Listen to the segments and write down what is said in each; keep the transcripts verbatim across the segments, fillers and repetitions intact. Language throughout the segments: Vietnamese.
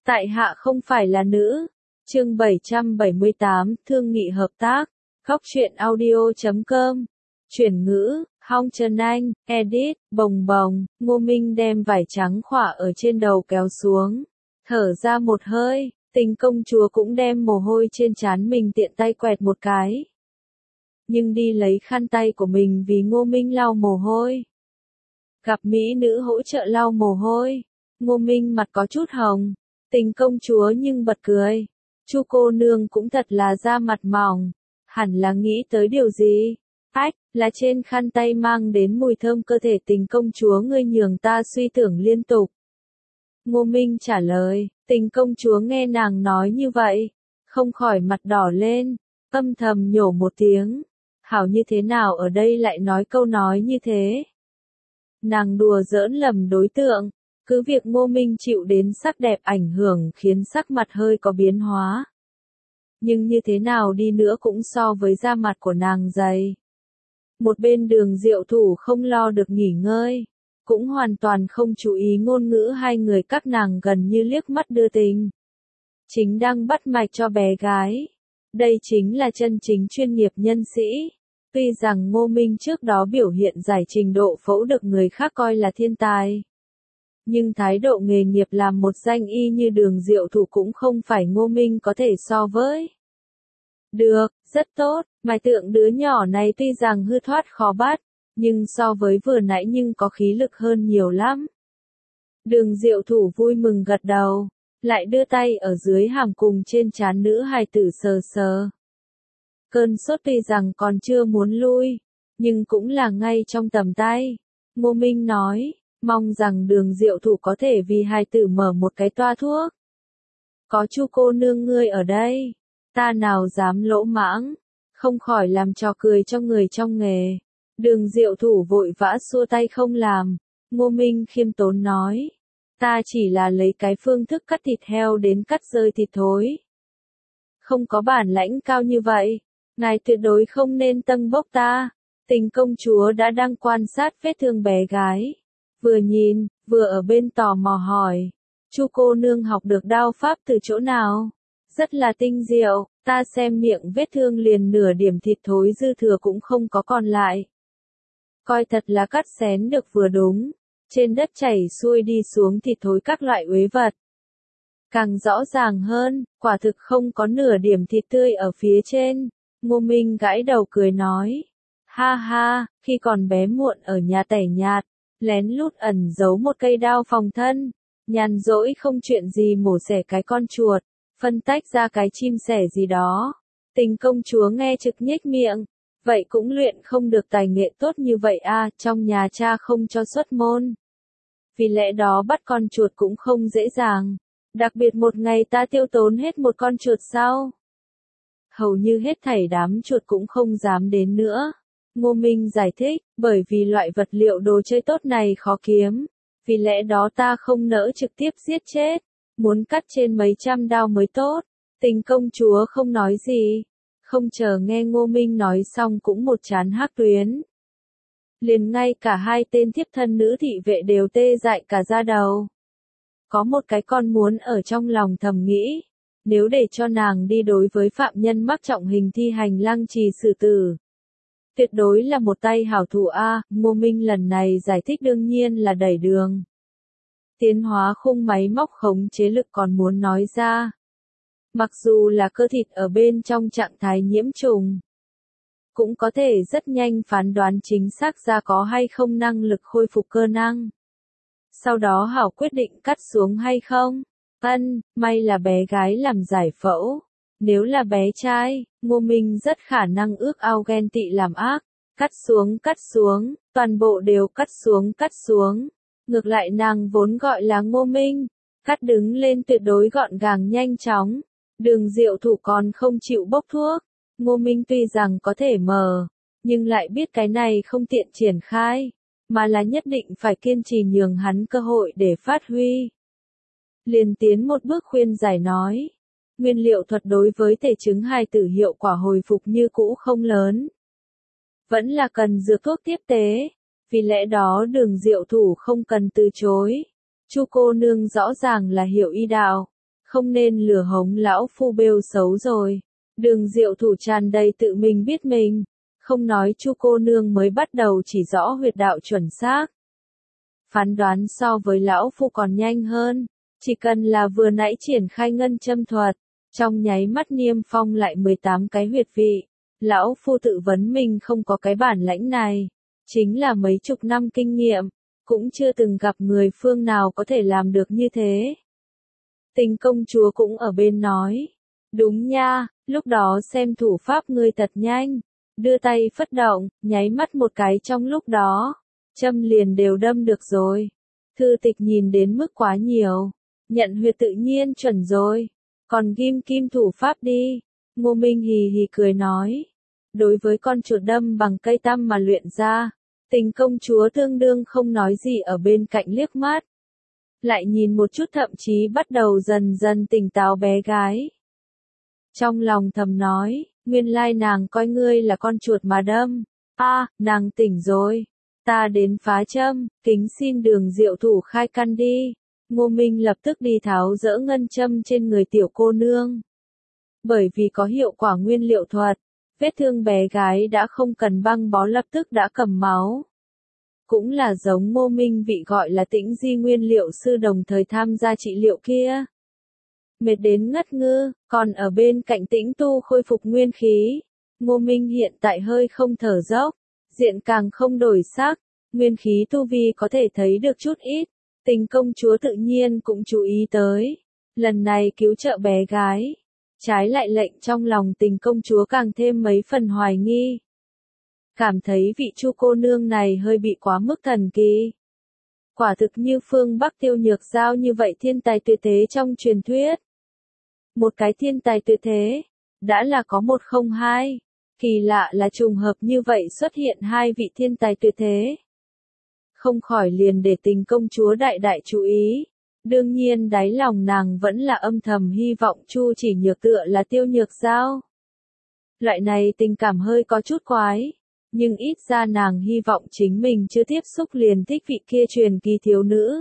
Tại hạ không phải là nữ. Chương bảy trăm bảy mươi tám, thương nghị hợp tác. Góc truyện audio chấm com. Chuyển ngữ, Hong Trần Anh, edit, bồng bồng, Ngô Minh đem vải trắng khỏa ở trên đầu kéo xuống. Thở ra một hơi, Tình công chúa cũng đem mồ hôi trên trán mình tiện tay quẹt một cái. Nhưng đi lấy khăn tay của mình vì Ngô Minh lau mồ hôi. Gặp mỹ nữ hỗ trợ lau mồ hôi, Ngô Minh mặt có chút hồng. Tình công chúa nhưng bật cười. Chu cô nương cũng thật là da mặt mỏng, hẳn là nghĩ tới điều gì? Ách, là trên khăn tay mang đến mùi thơm cơ thể Tình công chúa ngươi nhường ta suy tưởng liên tục. Ngô Minh trả lời, Tình công chúa nghe nàng nói như vậy, không khỏi mặt đỏ lên, âm thầm nhổ một tiếng. Hảo như thế nào ở đây lại nói câu nói như thế? Nàng đùa giỡn lầm đối tượng, cứ việc Ngô Minh chịu đến sắc đẹp ảnh hưởng khiến sắc mặt hơi có biến hóa. Nhưng như thế nào đi nữa cũng so với da mặt của nàng dày. Một bên Đường Diệu Thủ không lo được nghỉ ngơi, cũng hoàn toàn không chú ý ngôn ngữ hai người các nàng gần như liếc mắt đưa tình. Chính đang bắt mạch cho bé gái. Đây chính là chân chính chuyên nghiệp nhân sĩ. Tuy rằng Ngô Minh trước đó biểu hiện giải trình độ phẫu được người khác coi là thiên tài. Nhưng thái độ nghề nghiệp làm một danh y như Đường Diệu Thủ cũng không phải Ngô Minh có thể so với. Được, rất tốt, mài tượng đứa nhỏ này tuy rằng hư thoát khó bắt, nhưng so với vừa nãy nhưng có khí lực hơn nhiều lắm. Đường Diệu Thủ vui mừng gật đầu, lại đưa tay ở dưới hàm cùng trên trán nữ hài tử sờ sờ. Cơn sốt tuy rằng còn chưa muốn lui, nhưng cũng là ngay trong tầm tay. Ngô Minh nói, mong rằng Đường Diệu Thủ có thể vì hài tử mở một cái toa thuốc. Có Chu cô nương ngươi ở đây, ta nào dám lỗ mãng, không khỏi làm trò cười cho người trong nghề. Đường Diệu Thủ vội vã xua tay không làm. Ngô Minh khiêm tốn nói, ta chỉ là lấy cái phương thức cắt thịt heo đến cắt rơi thịt thối. Không có bản lãnh cao như vậy, ngài tuyệt đối không nên tâng bốc ta. Tình công chúa đã đang quan sát vết thương bé gái. Vừa nhìn, vừa ở bên tò mò hỏi, Chu cô nương học được đao pháp từ chỗ nào? Rất là tinh diệu, ta xem miệng vết thương liền nửa điểm thịt thối dư thừa cũng không có còn lại. Coi thật là cắt xén được vừa đúng, trên đất chảy xuôi đi xuống thịt thối các loại uế vật. Càng rõ ràng hơn, quả thực không có nửa điểm thịt tươi ở phía trên. Ngô Minh gãi đầu cười nói, ha ha, khi còn bé muộn ở nhà tẻ nhạt, lén lút ẩn giấu một cây đao phòng thân, nhàn rỗi không chuyện gì mổ xẻ cái con chuột, phân tách ra cái chim sẻ gì đó. Tình công chúa nghe trực nhếch miệng, vậy cũng luyện không được tài nghệ tốt như vậy à, trong nhà cha không cho xuất môn. Vì lẽ đó bắt con chuột cũng không dễ dàng, đặc biệt một ngày ta tiêu tốn hết một con chuột sau. Hầu như hết thảy đám chuột cũng không dám đến nữa. Ngô Minh giải thích, bởi vì loại vật liệu đồ chơi tốt này khó kiếm, vì lẽ đó ta không nỡ trực tiếp giết chết, muốn cắt trên mấy trăm đao mới tốt. Tình công chúa không nói gì, không chờ nghe Ngô Minh nói xong cũng một trán hắc tuyến. Liền ngay cả hai tên thiếp thân nữ thị vệ đều tê dại cả da đầu. Có một cái con muốn ở trong lòng thầm nghĩ, nếu để cho nàng đi đối với phạm nhân mắc trọng hình thi hành lăng trì xử tử, tuyệt đối là một tay hảo thủ a. Ngô Minh lần này giải thích đương nhiên là đẩy đường. Tiến hóa khung máy móc khống chế lực còn muốn nói ra. Mặc dù là cơ thịt ở bên trong trạng thái nhiễm trùng, cũng có thể rất nhanh phán đoán chính xác ra có hay không năng lực khôi phục cơ năng. Sau đó hảo quyết định cắt xuống hay không. Ân, may là bé gái làm giải phẫu. Nếu là bé trai, Ngô Minh rất khả năng ước ao ghen tị làm ác. Cắt xuống cắt xuống, toàn bộ đều cắt xuống cắt xuống. Ngược lại nàng vốn gọi là Ngô Minh, cắt đứng lên tuyệt đối gọn gàng nhanh chóng. Đường Diệu Thủ còn không chịu bốc thuốc. Ngô Minh tuy rằng có thể mờ, nhưng lại biết cái này không tiện triển khai, mà là nhất định phải kiên trì nhường hắn cơ hội để phát huy. Liền tiến một bước khuyên giải nói, nguyên liệu thuật đối với thể chứng hài tử hiệu quả hồi phục như cũ không lớn. Vẫn là cần dược thuốc tiếp tế, vì lẽ đó Đường Diệu Thủ không cần từ chối. Chu cô nương rõ ràng là hiểu y đạo, không nên lừa hống lão phu bêu xấu rồi. Đường Diệu Thủ tràn đầy tự mình biết mình, không nói Chu cô nương mới bắt đầu chỉ rõ huyệt đạo chuẩn xác. Phán đoán so với lão phu còn nhanh hơn, chỉ cần là vừa nãy triển khai ngân châm thuật, trong nháy mắt niêm phong lại mười tám cái huyệt vị. Lão phu tự vấn mình không có cái bản lãnh này, chính là mấy chục năm kinh nghiệm, cũng chưa từng gặp người phương nào có thể làm được như thế. Tình công chúa cũng ở bên nói, đúng nha, lúc đó xem thủ pháp ngươi thật nhanh, đưa tay phất động, nháy mắt một cái trong lúc đó, châm liền đều đâm được rồi. Thư tịch nhìn đến mức quá nhiều, nhận huyệt tự nhiên chuẩn rồi, còn ghim kim thủ pháp đi. Ngô Minh hì hì cười nói, đối với con chuột đâm bằng cây tăm mà luyện ra, tình công chúa tương đương không nói gì ở bên cạnh liếc mắt. Lại nhìn một chút thậm chí bắt đầu dần dần tỉnh táo bé gái. Trong lòng thầm nói, nguyên lai nàng coi ngươi là con chuột mà đâm. A, à, nàng tỉnh rồi. Ta đến phá châm, kính xin Đường Diệu Thủ khai căn đi. Ngô Minh lập tức đi tháo dỡ ngân châm trên người tiểu cô nương. Bởi vì có hiệu quả nguyên liệu thuật, vết thương bé gái đã không cần băng bó lập tức đã cầm máu. Cũng là giống Ngô Minh vị gọi là Tĩnh Di nguyên liệu sư đồng thời tham gia trị liệu kia. Mệt đến ngất ngư, còn ở bên cạnh Tĩnh Tu khôi phục nguyên khí. Ngô Minh hiện tại hơi không thở dốc, diện càng không đổi sắc, nguyên khí tu vi có thể thấy được chút ít. Tình công chúa tự nhiên cũng chú ý tới, lần này cứu trợ bé gái. Trái lại lệnh trong lòng tình công chúa càng thêm mấy phần hoài nghi. Cảm thấy vị Chu cô nương này hơi bị quá mức thần kỳ. Quả thực như phương Bắc Tiêu Nhược Giao như vậy thiên tài tuyệt thế trong truyền thuyết. Một cái thiên tài tuyệt thế, đã là có một không hai. Kỳ lạ là trùng hợp như vậy xuất hiện hai vị thiên tài tuyệt thế. Không khỏi liền để tình công chúa đại đại chú ý. Đương nhiên đáy lòng nàng vẫn là âm thầm hy vọng Chu Chỉ Nhược tựa là Tiêu Nhược Giao. Loại này tình cảm hơi có chút quái, nhưng ít ra nàng hy vọng chính mình chưa tiếp xúc liền thích vị kia truyền kỳ thiếu nữ.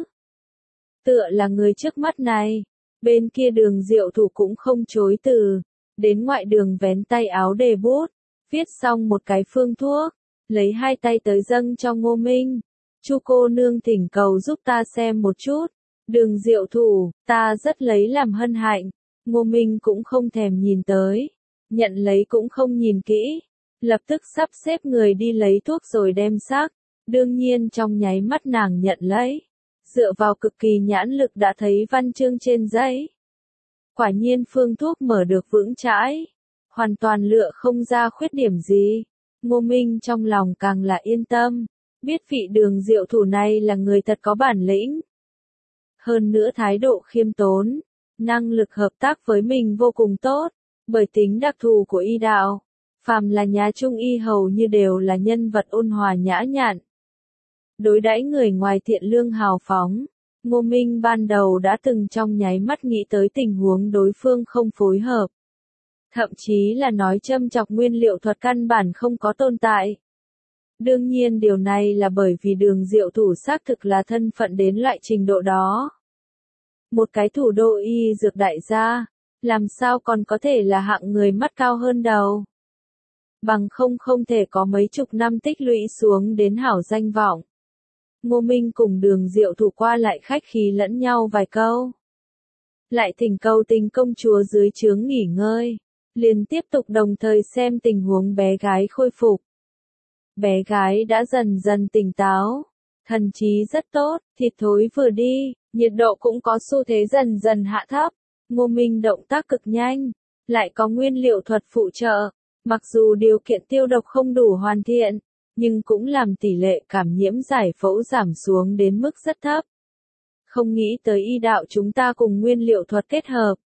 Tựa là người trước mắt này, bên kia Đường Diệu Thủ cũng không chối từ, đến ngoại đường vén tay áo đề bút, viết xong một cái phương thuốc, lấy hai tay tới dâng cho Ngô Minh. Chu cô nương thỉnh cầu giúp ta xem một chút. Đường Diệu Thủ, ta rất lấy làm hân hạnh. Ngô Minh cũng không thèm nhìn tới, nhận lấy cũng không nhìn kỹ, lập tức sắp xếp người đi lấy thuốc rồi đem xác. Đương nhiên trong nháy mắt nàng nhận lấy, dựa vào cực kỳ nhãn lực đã thấy văn chương trên giấy. Quả nhiên phương thuốc mở được vững chãi, hoàn toàn lựa không ra khuyết điểm gì. Ngô Minh trong lòng càng là yên tâm, biết vị Đường Diệu Thủ này là người thật có bản lĩnh. Hơn nữa thái độ khiêm tốn, năng lực hợp tác với mình vô cùng tốt, bởi tính đặc thù của y đạo, phàm là nhà trung y hầu như đều là nhân vật ôn hòa nhã nhặn. Đối đãi người ngoài thiện lương hào phóng, Ngô Minh ban đầu đã từng trong nháy mắt nghĩ tới tình huống đối phương không phối hợp. Thậm chí là nói châm chọc nguyên liệu thuật căn bản không có tồn tại. Đương nhiên điều này là bởi vì Đường Diệu Thủ xác thực là thân phận đến loại trình độ đó. Một cái thủ đô y dược đại gia, làm sao còn có thể là hạng người mắt cao hơn đầu. Bằng không không thể có mấy chục năm tích lũy xuống đến hảo danh vọng. Ngô Minh cùng Đường Diệu Thủ qua lại khách khí lẫn nhau vài câu. Lại thỉnh cầu tình công chúa dưới trướng nghỉ ngơi, liền tiếp tục đồng thời xem tình huống bé gái khôi phục. Bé gái đã dần dần tỉnh táo, thần trí rất tốt, thịt thối vừa đi, nhiệt độ cũng có xu thế dần dần hạ thấp. Ngô Minh động tác cực nhanh, lại có nguyên liệu thuật phụ trợ, mặc dù điều kiện tiêu độc không đủ hoàn thiện, nhưng cũng làm tỷ lệ cảm nhiễm giải phẫu giảm xuống đến mức rất thấp. Không nghĩ tới y đạo chúng ta cùng nguyên liệu thuật kết hợp.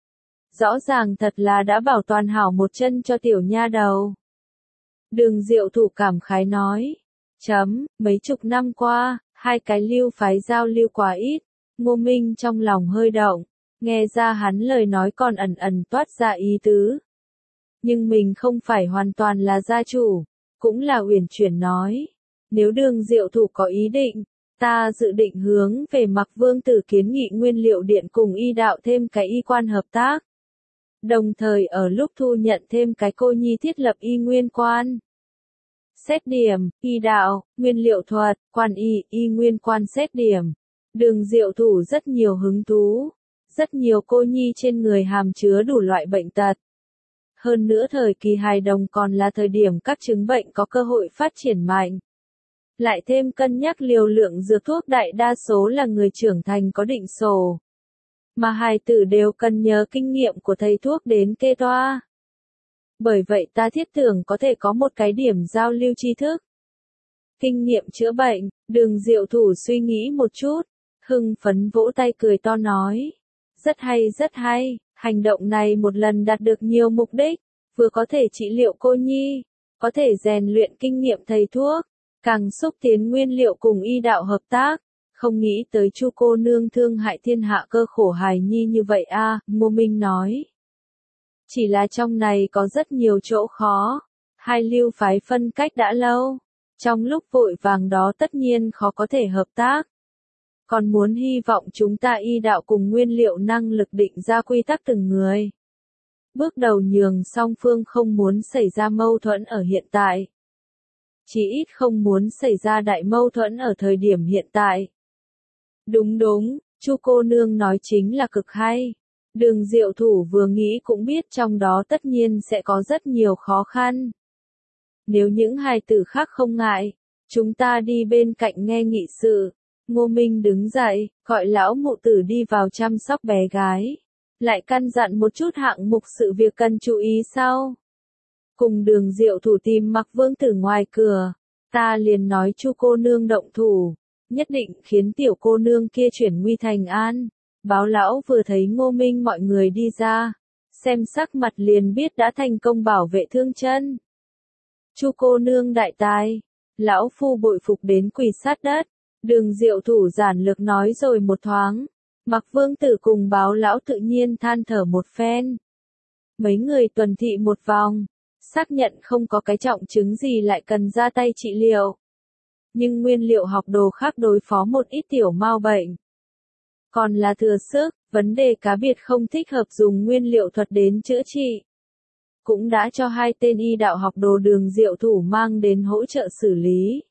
Rõ ràng thật là đã bảo toàn hảo một chân cho tiểu nha đầu. Đường Diệu Thủ cảm khái nói. Chấm, mấy chục năm qua, hai cái lưu phái giao lưu quá ít. Ngô Minh trong lòng hơi động, nghe ra hắn lời nói còn ẩn ẩn toát ra ý tứ. Nhưng mình không phải hoàn toàn là gia chủ, cũng là uyển chuyển nói. Nếu Đường Diệu Thủ có ý định, Ta dự định hướng về Mạc Vương Tử kiến nghị Nguyên Liệu Điện cùng y đạo thêm cái y quan hợp tác. Đồng thời ở lúc thu nhận thêm cái cô nhi thiết lập y nguyên quan. Xét điểm, y đạo, nguyên liệu thuật, quan y, y nguyên quan xét điểm. Đường Diệu Thủ rất nhiều hứng thú. Rất nhiều cô nhi trên người hàm chứa đủ loại bệnh tật. Hơn nữa thời kỳ hài đồng còn là thời điểm các chứng bệnh có cơ hội phát triển mạnh. Lại thêm cân nhắc liều lượng dược thuốc đại đa số là người trưởng thành có định sổ. Mà hài tử đều cần nhờ kinh nghiệm của thầy thuốc đến kê toa. Bởi vậy ta thiết tưởng có thể có một cái điểm giao lưu tri thức. Kinh nghiệm chữa bệnh, Đường Diệu Thủ suy nghĩ một chút, hưng phấn vỗ tay cười to nói. Rất hay rất hay, hành động này một lần đạt được nhiều mục đích, vừa có thể trị liệu cô nhi, có thể rèn luyện kinh nghiệm thầy thuốc, càng xúc tiến nguyên liệu cùng y đạo hợp tác. Không nghĩ tới Chu cô nương thương hại thiên hạ cơ khổ hài nhi như vậy a, à, Ngô Minh nói. Chỉ là trong này có rất nhiều chỗ khó, hai lưu phái phân cách đã lâu, trong lúc vội vàng đó tất nhiên khó có thể hợp tác. Còn muốn hy vọng chúng ta y đạo cùng nguyên liệu năng lực định ra quy tắc từng người. Bước đầu nhường song phương không muốn xảy ra mâu thuẫn ở hiện tại. Chỉ ít không muốn xảy ra đại mâu thuẫn ở thời điểm hiện tại. Đúng đúng, Chu cô nương nói chính là cực hay. Đường Diệu Thủ vừa nghĩ cũng biết trong đó tất nhiên sẽ có rất nhiều khó khăn. Nếu những hài tử khác không ngại, chúng ta đi bên cạnh nghe nghị sự. Ngô Minh đứng dậy, gọi lão mụ tử đi vào chăm sóc bé gái. Lại căn dặn một chút hạng mục sự việc cần chú ý sau. Cùng Đường Diệu Thủ tìm Mạc Vương Tử ngoài cửa, ta liền nói Chu cô nương động thủ, nhất định khiến tiểu cô nương kia chuyển nguy thành an. Báo lão vừa thấy Ngô Minh mọi người đi ra, xem sắc mặt liền biết đã thành công bảo vệ thương chân. Chu cô nương đại tài, lão phu bội phục đến quỳ sát đất. Đường Diệu Thủ giản lược nói rồi một thoáng. Mạc Vương Tử cùng báo lão tự nhiên than thở một phen. Mấy người tuần thị một vòng, xác nhận không có cái trọng chứng gì lại cần ra tay trị liệu. Nhưng nguyên liệu học đồ khác đối phó một ít tiểu mao bệnh. Còn là thừa sức, vấn đề cá biệt không thích hợp dùng nguyên liệu thuật đến chữa trị. Cũng đã cho hai tên y đạo học đồ Đường Diệu Thủ mang đến hỗ trợ xử lý.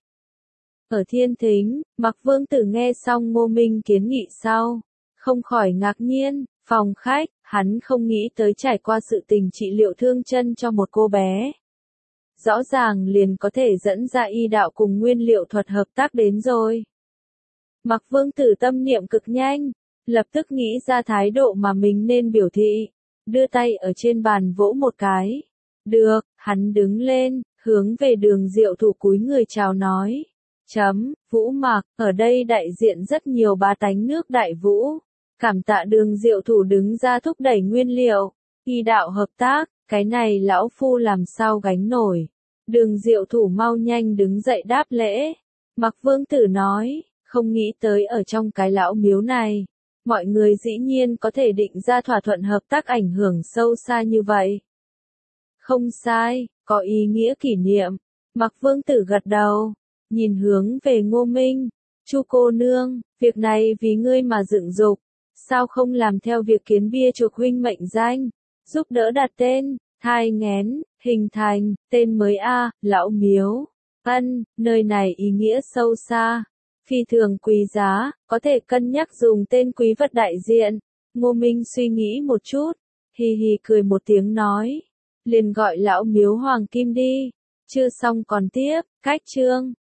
Ở Thiên Thính, Mạc Vương Tử nghe xong Ngô Minh kiến nghị sau, không khỏi ngạc nhiên, phòng khách, hắn không nghĩ tới trải qua sự tình trị liệu thương chân cho một cô bé. Rõ ràng liền có thể dẫn ra y đạo cùng nguyên liệu thuật hợp tác đến rồi. Mạc Vương Tử tâm niệm cực nhanh, lập tức nghĩ ra thái độ mà mình nên biểu thị, đưa tay ở trên bàn vỗ một cái. Được, hắn đứng lên, hướng về Đường Diệu Thủ cúi người chào nói. Chấm, Vũ Mạc, ở đây đại diện rất nhiều bá tánh nước Đại Vũ. Cảm tạ Đường Diệu Thủ đứng ra thúc đẩy nguyên liệu, y đạo hợp tác, cái này lão phu làm sao gánh nổi. Đường Diệu Thủ mau nhanh đứng dậy đáp lễ. Mạc Vương Tử nói, không nghĩ tới ở trong cái lão miếu này, mọi người dĩ nhiên có thể định ra thỏa thuận hợp tác ảnh hưởng sâu xa như vậy. Không sai, có ý nghĩa kỷ niệm. Mạc Vương Tử gật đầu, nhìn hướng về Ngô Minh. Chu cô nương, việc này vì ngươi mà dựng dục, sao không làm theo việc kiến bia chuộc huynh mệnh danh, giúp đỡ đặt tên, thai nghén, hình thành, tên mới a, lão miếu. Ân, nơi này ý nghĩa sâu xa, phi thường quý giá, có thể cân nhắc dùng tên quý vật đại diện. Ngô Minh suy nghĩ một chút, hì hì cười một tiếng nói, liền gọi lão miếu hoàng kim đi. Chưa xong còn tiếp, cách chương.